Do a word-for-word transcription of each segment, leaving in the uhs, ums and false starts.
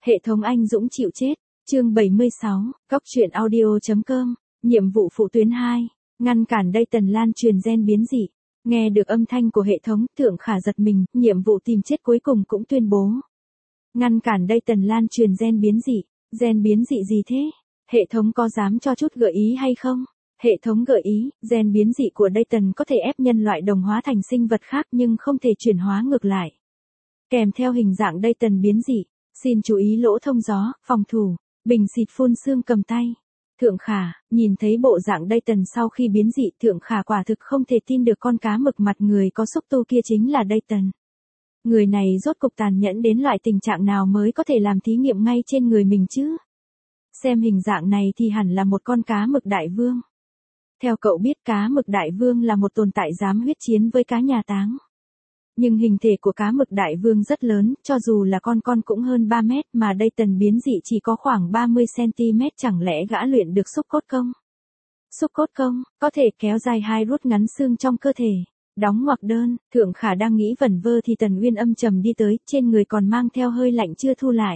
Hệ thống anh dũng chịu chết, chương bảy mươi sáu, cóc truyện audio chấm com, nhiệm vụ phụ tuyến hai, ngăn cản đây tần lan truyền gen biến dị. Nghe được âm thanh của hệ thống, Thượng Khả giật mình, nhiệm vụ tìm chết cuối cùng cũng tuyên bố. Ngăn cản đây tần lan truyền gen biến dị, gen biến dị gì thế? Hệ thống có dám cho chút gợi ý hay không? Hệ thống gợi ý, gen biến dị của đây tần có thể ép nhân loại đồng hóa thành sinh vật khác nhưng không thể chuyển hóa ngược lại. Kèm theo hình dạng đây tần biến dị, xin chú ý lỗ thông gió, phòng thủ, bình xịt phun xương cầm tay. Thượng Khả, nhìn thấy bộ dạng đây tần sau khi biến dị, Thượng Khả quả thực không thể tin được con cá mực mặt người có xúc tu kia chính là đây tần. Người này rốt cục tàn nhẫn đến loại tình trạng nào mới có thể làm thí nghiệm ngay trên người mình chứ? Xem hình dạng này thì hẳn là một con cá mực đại vương. Theo cậu biết cá mực đại vương là một tồn tại dám huyết chiến với cá nhà táng. Nhưng hình thể của cá mực đại vương rất lớn, cho dù là con con cũng hơn ba mét mà đây tần biến dị chỉ có khoảng ba mươi xăng-ti-mét, chẳng lẽ gã luyện được xúc cốt công? Xúc cốt công, có thể kéo dài hai rút ngắn xương trong cơ thể. Đóng ngoặc đơn, Thượng Khả đang nghĩ vẩn vơ thì Tần Uyên âm trầm đi tới, trên người còn mang theo hơi lạnh chưa thu lại.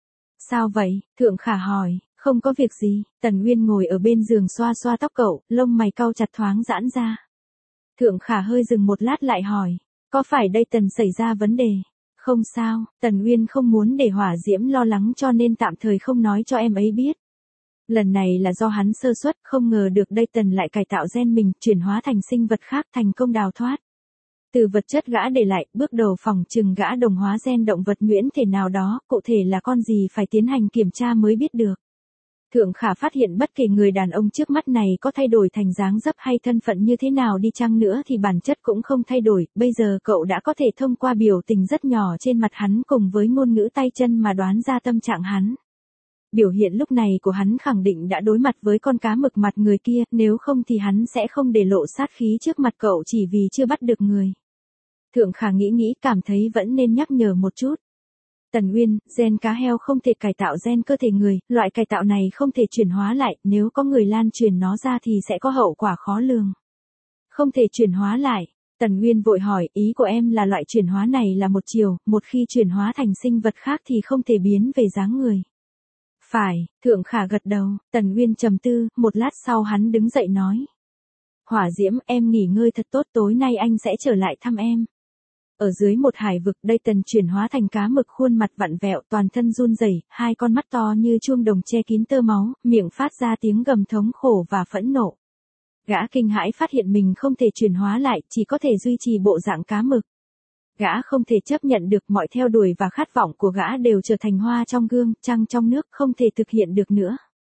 Sao vậy? Thượng Khả hỏi. Không có việc gì, Tần Uyên ngồi ở bên giường xoa xoa tóc cậu, lông mày cau chặt thoáng giãn ra. Thượng Khả hơi dừng một lát lại hỏi, có phải đây Tần xảy ra vấn đề? Không sao, Tần Uyên không muốn để Hỏa Diễm lo lắng cho nên tạm thời không nói cho em ấy biết. Lần này là do hắn sơ suất, không ngờ được đây Tần lại cải tạo gen mình, chuyển hóa thành sinh vật khác, thành công đào thoát. Từ vật chất gã để lại, bước đầu phòng trừng gã đồng hóa gen động vật nhuyễn thể nào đó, cụ thể là con gì phải tiến hành kiểm tra mới biết được. Thượng Khả phát hiện bất kể người đàn ông trước mắt này có thay đổi thành dáng dấp hay thân phận như thế nào đi chăng nữa thì bản chất cũng không thay đổi, bây giờ cậu đã có thể thông qua biểu tình rất nhỏ trên mặt hắn cùng với ngôn ngữ tay chân mà đoán ra tâm trạng hắn. Biểu hiện lúc này của hắn khẳng định đã đối mặt với con cá mực mặt người kia, nếu không thì hắn sẽ không để lộ sát khí trước mặt cậu chỉ vì chưa bắt được người. Thượng Khả nghĩ nghĩ cảm thấy vẫn nên nhắc nhở một chút. Tần Uyên, gen cá heo không thể cải tạo gen cơ thể người, loại cải tạo này không thể chuyển hóa lại, nếu có người lan truyền nó ra thì sẽ có hậu quả khó lường. Không thể chuyển hóa lại, Tần Uyên vội hỏi, ý của em là loại chuyển hóa này là một chiều, một khi chuyển hóa thành sinh vật khác thì không thể biến về dáng người. Phải, Thượng Khả gật đầu, Tần Uyên trầm tư, một lát sau hắn đứng dậy nói. Hỏa Diễm, em nghỉ ngơi thật tốt, tối nay anh sẽ trở lại thăm em. Ở dưới một hải vực, đây Tần chuyển hóa thành cá mực, khuôn mặt vặn vẹo, toàn thân run rẩy, hai con mắt to như chuông đồng che kín tơ máu, miệng phát ra tiếng gầm thống khổ và phẫn nộ. Gã kinh hãi phát hiện mình không thể chuyển hóa lại, chỉ có thể duy trì bộ dạng cá mực. Gã không thể chấp nhận được mọi theo đuổi và khát vọng của gã đều trở thành hoa trong gương, trăng trong nước, không thể thực hiện được nữa.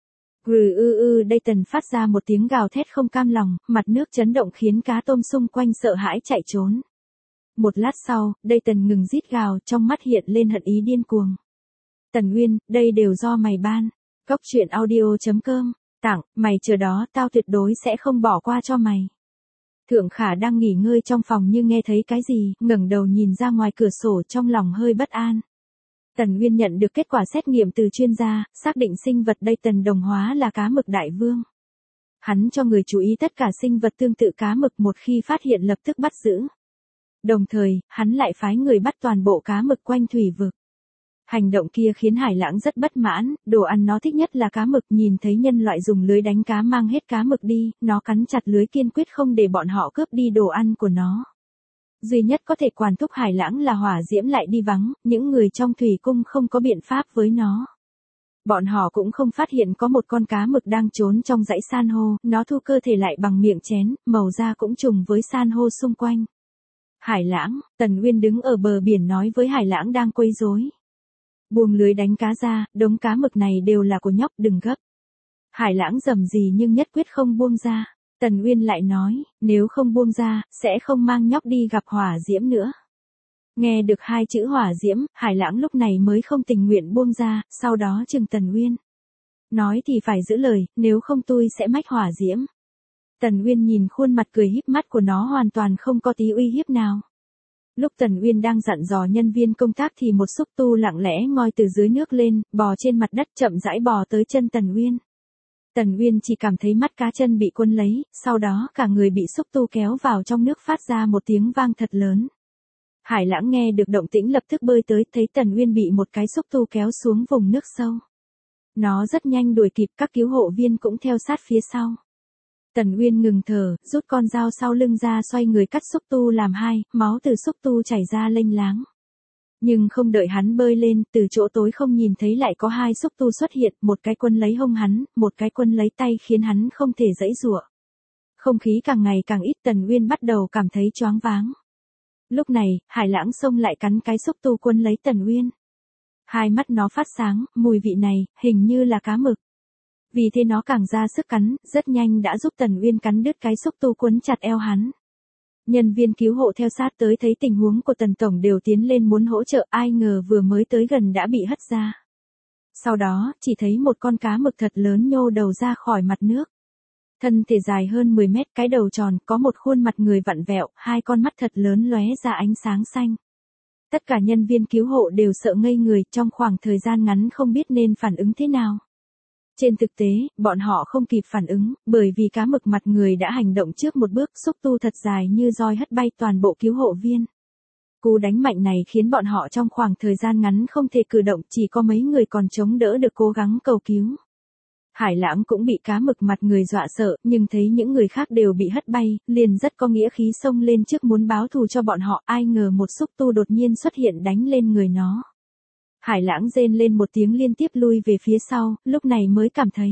Grừ ư ư, đây Tần phát ra một tiếng gào thét không cam lòng, mặt nước chấn động khiến cá tôm xung quanh sợ hãi chạy trốn. Một lát sau, đây Tần ngừng rít gào, trong mắt hiện lên hận ý điên cuồng. Tần Uyên, đây đều do mày ban. Cóc truyện audio chấm com, tặng, mày chờ đó, tao tuyệt đối sẽ không bỏ qua cho mày. Thượng Khả đang nghỉ ngơi trong phòng như nghe thấy cái gì, ngẩng đầu nhìn ra ngoài cửa sổ trong lòng hơi bất an. Tần Uyên nhận được kết quả xét nghiệm từ chuyên gia, xác định sinh vật đây Tần đồng hóa là cá mực đại vương. Hắn cho người chú ý tất cả sinh vật tương tự cá mực, một khi phát hiện lập tức bắt giữ. Đồng thời, hắn lại phái người bắt toàn bộ cá mực quanh thủy vực. Hành động kia khiến Hải Lãng rất bất mãn, đồ ăn nó thích nhất là cá mực, nhìn thấy nhân loại dùng lưới đánh cá mang hết cá mực đi, nó cắn chặt lưới kiên quyết không để bọn họ cướp đi đồ ăn của nó. Duy nhất có thể quản thúc Hải Lãng là Hỏa Diễm lại đi vắng, những người trong thủy cung không có biện pháp với nó. Bọn họ cũng không phát hiện có một con cá mực đang trốn trong dãy san hô, nó thu cơ thể lại bằng miệng chén, màu da cũng trùng với san hô xung quanh. Hải Lãng, Tần Uyên đứng ở bờ biển nói với Hải Lãng đang quấy rối. Buông lưới đánh cá ra, đống cá mực này đều là của nhóc, đừng gấp. Hải Lãng rầm rì nhưng nhất quyết không buông ra. Tần Uyên lại nói, nếu không buông ra, sẽ không mang nhóc đi gặp Hỏa Diễm nữa. Nghe được hai chữ Hỏa Diễm, Hải Lãng lúc này mới không tình nguyện buông ra, sau đó chừng Tần Uyên. Nói thì phải giữ lời, nếu không tôi sẽ mách Hỏa Diễm. Tần Uyên nhìn khuôn mặt cười híp mắt của nó hoàn toàn không có tí uy hiếp nào. Lúc Tần Uyên đang dặn dò nhân viên công tác thì một xúc tu lặng lẽ ngoi từ dưới nước lên, bò trên mặt đất chậm rãi bò tới chân Tần Uyên. Tần Uyên chỉ cảm thấy mắt cá chân bị quấn lấy, sau đó cả người bị xúc tu kéo vào trong nước phát ra một tiếng vang thật lớn. Hải Lãng nghe được động tĩnh lập tức bơi tới, thấy Tần Uyên bị một cái xúc tu kéo xuống vùng nước sâu. Nó rất nhanh đuổi kịp, các cứu hộ viên cũng theo sát phía sau. Tần Uyên ngừng thở, rút con dao sau lưng ra, xoay người cắt xúc tu làm hai, máu từ xúc tu chảy ra lênh láng. Nhưng không đợi hắn bơi lên, từ chỗ tối không nhìn thấy lại có hai xúc tu xuất hiện, một cái quân lấy hông hắn, một cái quân lấy tay, khiến hắn không thể giãy giụa. Không khí càng ngày càng ít, Tần Uyên bắt đầu cảm thấy choáng váng. Lúc này, Hải Lãng xông lại cắn cái xúc tu quân lấy Tần Uyên. Hai mắt nó phát sáng, mùi vị này, hình như là cá mực. Vì thế nó càng ra sức cắn, rất nhanh đã giúp Tần Uyên cắn đứt cái xúc tu quấn chặt eo hắn. Nhân viên cứu hộ theo sát tới thấy tình huống của Tần Tổng đều tiến lên muốn hỗ trợ, ai ngờ vừa mới tới gần đã bị hất ra. Sau đó, chỉ thấy một con cá mực thật lớn nhô đầu ra khỏi mặt nước. Thân thể dài hơn mười mét, cái đầu tròn, có một khuôn mặt người vặn vẹo, hai con mắt thật lớn lóe ra ánh sáng xanh. Tất cả nhân viên cứu hộ đều sợ ngây người, trong khoảng thời gian ngắn không biết nên phản ứng thế nào. Trên thực tế, bọn họ không kịp phản ứng, bởi vì cá mực mặt người đã hành động trước một bước, xúc tu thật dài như roi hất bay toàn bộ cứu hộ viên. Cú đánh mạnh này khiến bọn họ trong khoảng thời gian ngắn không thể cử động, chỉ có mấy người còn chống đỡ được cố gắng cầu cứu. Hải Lãng cũng bị cá mực mặt người dọa sợ, nhưng thấy những người khác đều bị hất bay, liền rất có nghĩa khí xông lên trước muốn báo thù cho bọn họ, ai ngờ một xúc tu đột nhiên xuất hiện đánh lên người nó. Hải Lãng rên lên một tiếng liên tiếp lui về phía sau, lúc này mới cảm thấy.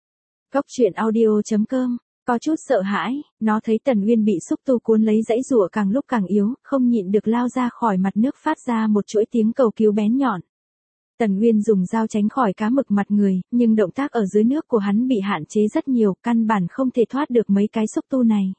Góc truyện audio chấm com, có chút sợ hãi, nó thấy Tần Uyên bị xúc tu cuốn lấy giãy giụa càng lúc càng yếu, không nhịn được lao ra khỏi mặt nước phát ra một chuỗi tiếng cầu cứu bén nhọn. Tần Uyên dùng dao tránh khỏi cá mực mặt người, nhưng động tác ở dưới nước của hắn bị hạn chế rất nhiều, căn bản không thể thoát được mấy cái xúc tu này.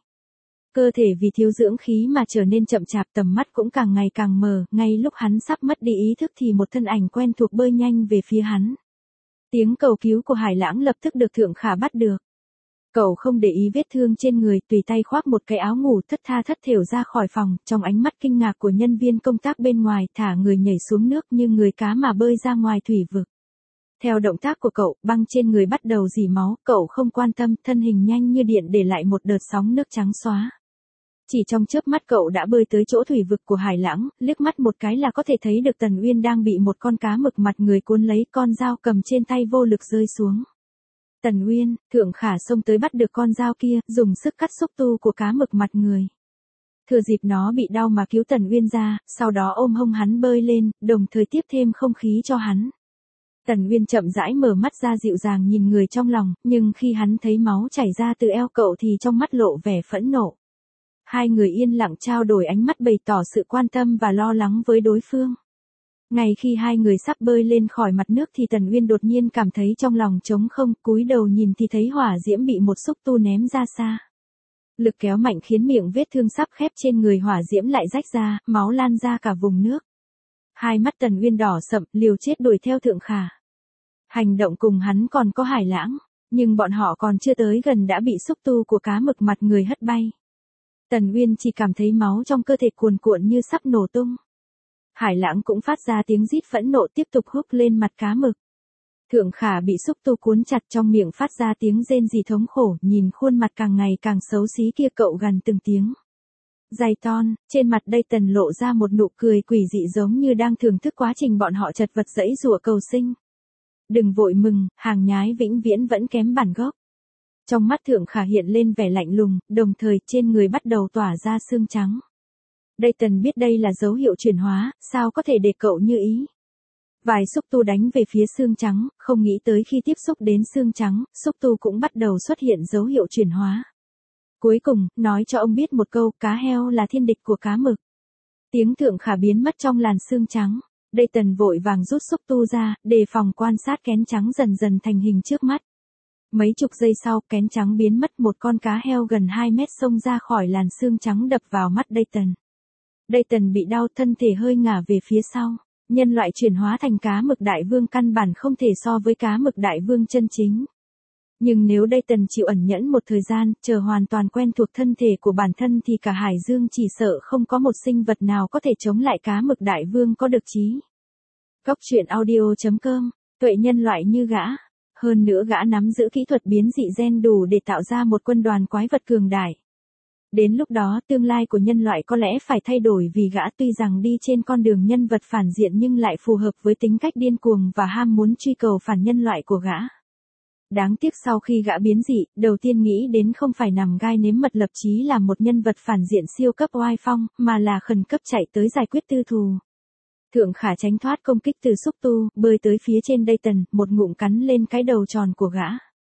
Cơ thể vì thiếu dưỡng khí mà trở nên chậm chạp, tầm mắt cũng càng ngày càng mờ, ngay lúc hắn sắp mất đi ý thức thì một thân ảnh quen thuộc bơi nhanh về phía hắn. Tiếng cầu cứu của Hải Lãng lập tức được Thượng Khả bắt được. Cậu không để ý vết thương trên người, tùy tay khoác một cái áo ngủ thất tha thất thểu ra khỏi phòng, trong ánh mắt kinh ngạc của nhân viên công tác bên ngoài, thả người nhảy xuống nước như người cá mà bơi ra ngoài thủy vực. Theo động tác của cậu, băng trên người bắt đầu rỉ máu, cậu không quan tâm, thân hình nhanh như điện để lại một đợt sóng nước trắng xóa. Chỉ trong chớp mắt cậu đã bơi tới chỗ thủy vực của Hải Lãng, liếc mắt một cái là có thể thấy được Tần Uyên đang bị một con cá mực mặt người cuốn lấy, con dao cầm trên tay vô lực rơi xuống. Tần Uyên, Thượng Khả xông tới bắt được con dao kia, dùng sức cắt xúc tu của cá mực mặt người. Thừa dịp nó bị đau mà cứu Tần Uyên ra, sau đó ôm hông hắn bơi lên, đồng thời tiếp thêm không khí cho hắn. Tần Uyên chậm rãi mở mắt ra, dịu dàng nhìn người trong lòng, nhưng khi hắn thấy máu chảy ra từ eo cậu thì trong mắt lộ vẻ phẫn nộ. Hai người yên lặng trao đổi ánh mắt bày tỏ sự quan tâm và lo lắng với đối phương. Ngay khi hai người sắp bơi lên khỏi mặt nước thì Tần Uyên đột nhiên cảm thấy trong lòng trống không, cúi đầu nhìn thì thấy hỏa diễm bị một xúc tu ném ra xa. Lực kéo mạnh khiến miệng vết thương sắp khép trên người hỏa diễm lại rách ra, máu lan ra cả vùng nước. Hai mắt Tần Uyên đỏ sậm, liều chết đuổi theo Thượng Khả. Hành động cùng hắn còn có Hải Lãng, nhưng bọn họ còn chưa tới gần đã bị xúc tu của cá mực mặt người hất bay. Tần Uyên chỉ cảm thấy máu trong cơ thể cuồn cuộn như sắp nổ tung. Hải Lãng cũng phát ra tiếng rít phẫn nộ, tiếp tục húc lên mặt cá mực. Thượng Khả bị xúc tu cuốn chặt, trong miệng phát ra tiếng rên rỉ thống khổ, nhìn khuôn mặt càng ngày càng xấu xí kia cậu gằn từng tiếng. Dày ton, trên mặt đây Tần lộ ra một nụ cười quỷ dị giống như đang thưởng thức quá trình bọn họ chật vật giãy giụa cầu sinh. Đừng vội mừng, hàng nhái vĩnh viễn vẫn kém bản gốc. Trong mắt Thượng Khả hiện lên vẻ lạnh lùng, đồng thời trên người bắt đầu tỏa ra xương trắng. Đây Tần biết đây là dấu hiệu chuyển hóa, sao có thể để cậu như ý. Vài xúc tu đánh về phía xương trắng, không nghĩ tới khi tiếp xúc đến xương trắng, xúc tu cũng bắt đầu xuất hiện dấu hiệu chuyển hóa. Cuối cùng, nói cho ông biết một câu, cá heo là thiên địch của cá mực. Tiếng Thượng Khả biến mất trong làn xương trắng. Đây Tần vội vàng rút xúc tu ra, đề phòng quan sát kén trắng dần dần thành hình trước mắt. Mấy chục giây sau, kén trắng biến mất, một con cá heo gần hai mét xông ra khỏi làn xương trắng đập vào mắt đây Tần. Đây Tần bị đau, thân thể hơi ngả về phía sau. Nhân loại chuyển hóa thành cá mực đại vương căn bản không thể so với cá mực đại vương chân chính. Nhưng nếu đây Tần chịu ẩn nhẫn một thời gian, chờ hoàn toàn quen thuộc thân thể của bản thân thì cả hải dương chỉ sợ không có một sinh vật nào có thể chống lại cá mực đại vương có được chí. Góc truyện audio chấm com, tuệ nhân loại như gã. Hơn nữa gã nắm giữ kỹ thuật biến dị gen đủ để tạo ra một quân đoàn quái vật cường đại. Đến lúc đó tương lai của nhân loại có lẽ phải thay đổi vì gã tuy rằng đi trên con đường nhân vật phản diện nhưng lại phù hợp với tính cách điên cuồng và ham muốn truy cầu phản nhân loại của gã. Đáng tiếc sau khi gã biến dị, đầu tiên nghĩ đến không phải nằm gai nếm mật lập chí là một nhân vật phản diện siêu cấp oai phong, mà là khẩn cấp chạy tới giải quyết tư thù. Thượng Khả tránh thoát công kích từ xúc tu, bơi tới phía trên Dayton, một ngụm cắn lên cái đầu tròn của gã.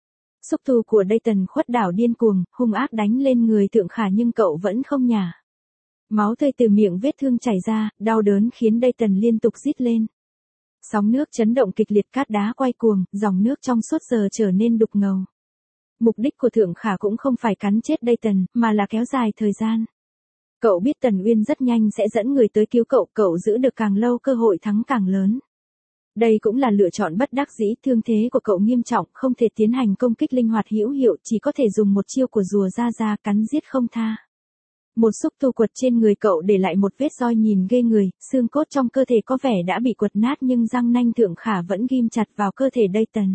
Xúc tu của Dayton khuất đảo điên cuồng, hung ác đánh lên người Thượng Khả nhưng cậu vẫn không nhả. Máu tươi từ miệng vết thương chảy ra, đau đớn khiến Dayton liên tục rít lên. Sóng nước chấn động kịch liệt, cát đá quay cuồng, dòng nước trong suốt giờ trở nên đục ngầu. Mục đích của Thượng Khả cũng không phải cắn chết Dayton, mà là kéo dài thời gian. Cậu biết Tần Uyên rất nhanh sẽ dẫn người tới cứu cậu, cậu giữ được càng lâu cơ hội thắng càng lớn. Đây cũng là lựa chọn bất đắc dĩ, thương thế của cậu nghiêm trọng, không thể tiến hành công kích linh hoạt hữu hiệu, chỉ có thể dùng một chiêu của rùa ra ra cắn giết không tha. Một xúc tu quật trên người cậu để lại một vết roi nhìn ghê người, xương cốt trong cơ thể có vẻ đã bị quật nát nhưng răng nanh Thượng Khả vẫn ghim chặt vào cơ thể Dayton.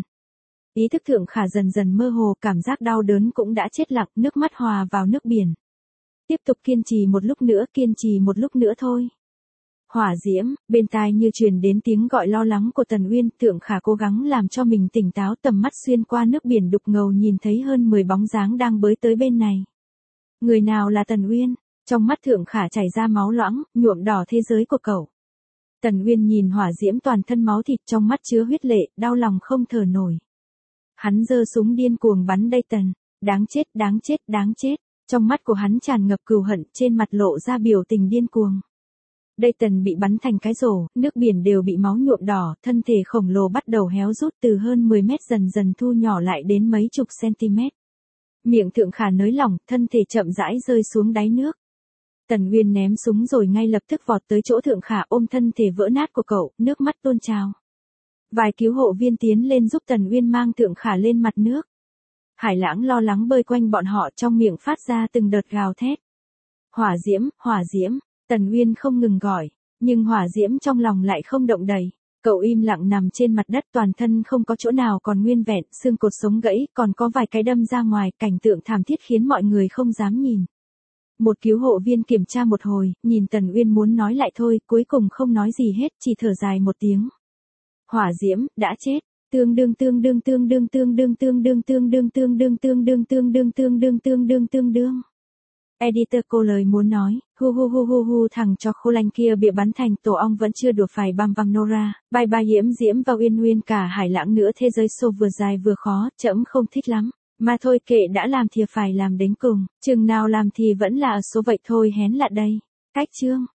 Ý thức Thượng Khả dần dần mơ hồ, cảm giác đau đớn cũng đã chết lặng, nước mắt hòa vào nước biển. Tiếp tục kiên trì một lúc nữa, kiên trì một lúc nữa thôi. Hỏa diễm, bên tai như truyền đến tiếng gọi lo lắng của Tần Uyên, Thượng Khả cố gắng làm cho mình tỉnh táo, tầm mắt xuyên qua nước biển đục ngầu nhìn thấy hơn mười bóng dáng đang bơi tới bên này. Người nào là Tần Uyên? Trong mắt Thượng Khả chảy ra máu loãng, nhuộm đỏ thế giới của cậu. Tần Uyên nhìn hỏa diễm toàn thân máu thịt, trong mắt chứa huyết lệ, đau lòng không thở nổi. Hắn giơ súng điên cuồng bắn Dayton, đáng chết, đáng chết, đáng chết. Trong mắt của hắn tràn ngập cừu hận, trên mặt lộ ra biểu tình điên cuồng. Dayton bị bắn thành cái rổ, nước biển đều bị máu nhuộm đỏ, thân thể khổng lồ bắt đầu héo rút từ hơn mười mét dần dần thu nhỏ lại đến mấy chục centimet. Miệng Thượng Khả nới lỏng, thân thể chậm rãi rơi xuống đáy nước. Tần Uyên ném súng rồi ngay lập tức vọt tới chỗ Thượng Khả, ôm thân thể vỡ nát của cậu, nước mắt tuôn trào. Vài cứu hộ viên tiến lên giúp Tần Uyên mang Thượng Khả lên mặt nước. Hải Lãng lo lắng bơi quanh bọn họ, trong miệng phát ra từng đợt gào thét. Hỏa diễm, hỏa diễm, Tần Uyên không ngừng gọi, nhưng hỏa diễm trong lòng lại không động đậy. Cậu im lặng nằm trên mặt đất, toàn thân không có chỗ nào còn nguyên vẹn, xương cột sống gãy, còn có vài cái đâm ra ngoài, cảnh tượng thảm thiết khiến mọi người không dám nhìn. Một cứu hộ viên kiểm tra một hồi, nhìn Tần Uyên muốn nói lại thôi, cuối cùng không nói gì hết, chỉ thở dài một tiếng. Hỏa diễm, đã chết. Tương đương tương đương tương đương tương đương tương đương tương đương tương đương tương đương tương đương tương đương tương đương tương đương. Editor cô lời muốn nói, hu hu hu hu hu thằng cho khô lanh kia bị bắn thành tổ ong vẫn chưa đuổi phải băm băm Nora, bye bye Diễm Diễm và Uyên Uyên, cả Hải Lãng nữa, thế giới show vừa dài vừa khó, trẫm không thích lắm. Mà thôi kệ, đã làm thì phải làm đến cùng, chừng nào làm thì vẫn là số vậy thôi, hén là đây. Cách chương.